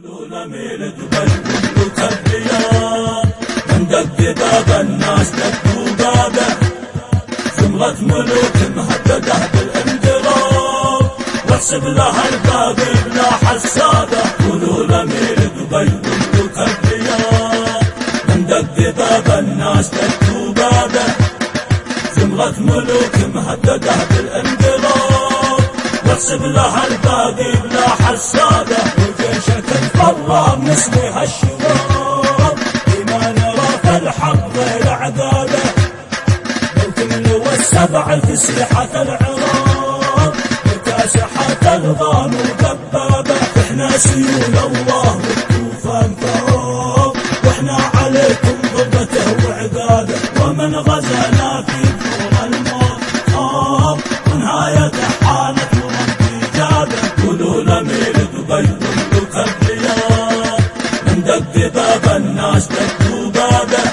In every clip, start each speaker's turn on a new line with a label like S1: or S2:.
S1: يقولون ميل دبي ملوك الرياض، من دق باب الناس دقوا بابه، زمرة ملوك مهدده بالانقراض، واحسب لها الباقي بلا حسابه. يقولون ميل دبي ملوك الرياض، من دق باب الناس دقوا بابه، زمرة ملوك مهدده بالانقراض، واحسب لها الباقي بلا حسابه. وجيشك الفرام نسمي هالشباب، بما نرى في الحق غير عقابه، لو تملوا السبع تسيحة العراق، مكاسحة الغام ودبابه. احنا سيول الله والطوفان فوق، واحنا عليكم ضربته وعقابه، ومن غزانا في دور الموت خاف، ونهايته حانت وربي جابه. يقولون ميل دبي ملوك الرياض، من دق باب الناس دقوا بابه،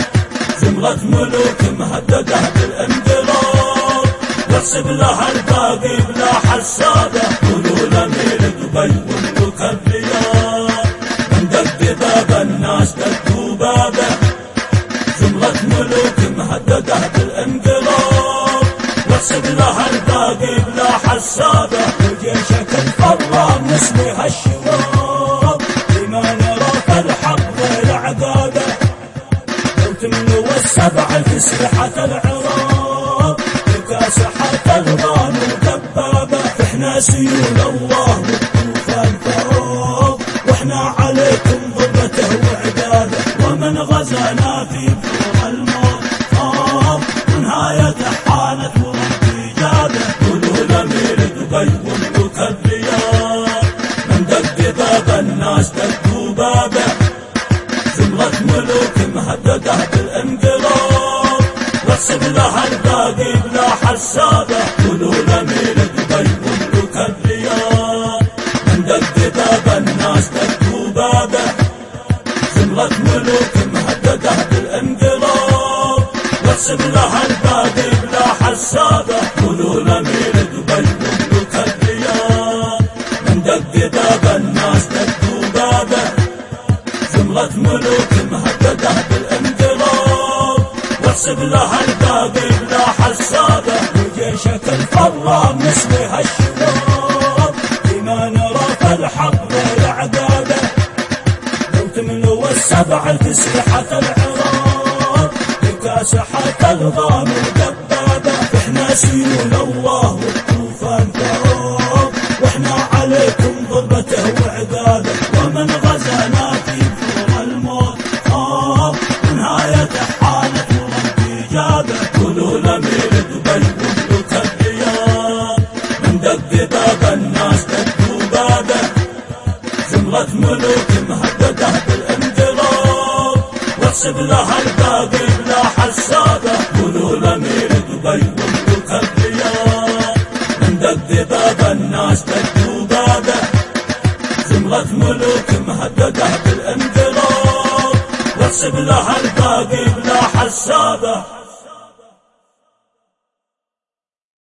S1: زمرة ملوك مهدده بالانقراض، واحسب لها الباقي بلا حسابه. يقولون ميل دبي ملوك الرياض، من دق باب الناس دقوا بابه، زمرة ملوك مهدده بالانقراض، واحسب لها الباقي بلا حسابه. وجيشك الفرام نسمي هالشباب، بما نرى في الحق غير عقابه، لو تملوا السبع تسيحة العراق، مكاسحة الغام ودبابه. احنا سيول الله والطوفان فوق، واحنا عليكم ضربته وعقابه، ومن غزانا في دور الموت خاف، ونهايته حانت وربي جابه. يقولون ميل دبي ملوك الرياض، من دق باب الناس دقوا بابه، زمرة ملوك مهدده بالانقراض، واحسب لها الباقي بلا حسابه. يقولون ميل دبي ملوك الرياض، من دق باب الناس دقوا بابه، زمرة ملوك مهدده بالانقراض، واحسب لها الباقي بلا حسابه. يقولون ميل دبي ملوك الرياض، من دق باب الناس دقوا بابه، زمرة ملوك مهدده بالانقراض، واحسب لها الباقي بلا حسابه. وجيشك الفرام نسمي هالشباب، بما نرى في الحق غير عقابه، لو تملوا السبع تسيحة العراق، مكاسحة الغام ودبابه. احنا سيول الله والطوفان فوق، واحنا عليكم ضربته وعقابه، ومن غزانا في دور الموت خاف، ونهايته حانت وربي جابه. يقولون ميل دبي ملوك الرياض، من دق باب الناس دقوا بابه، زمرة ملوك مهدده بالانقراض، واحسب لها الباقي بلا حسابه. يقولون ميل دبي ملوك الرياض، من دق باب الناس دقوا بابه، زمرة ملوك مهدده بالانقراض، واحسب لها الباقي بلا حسابه.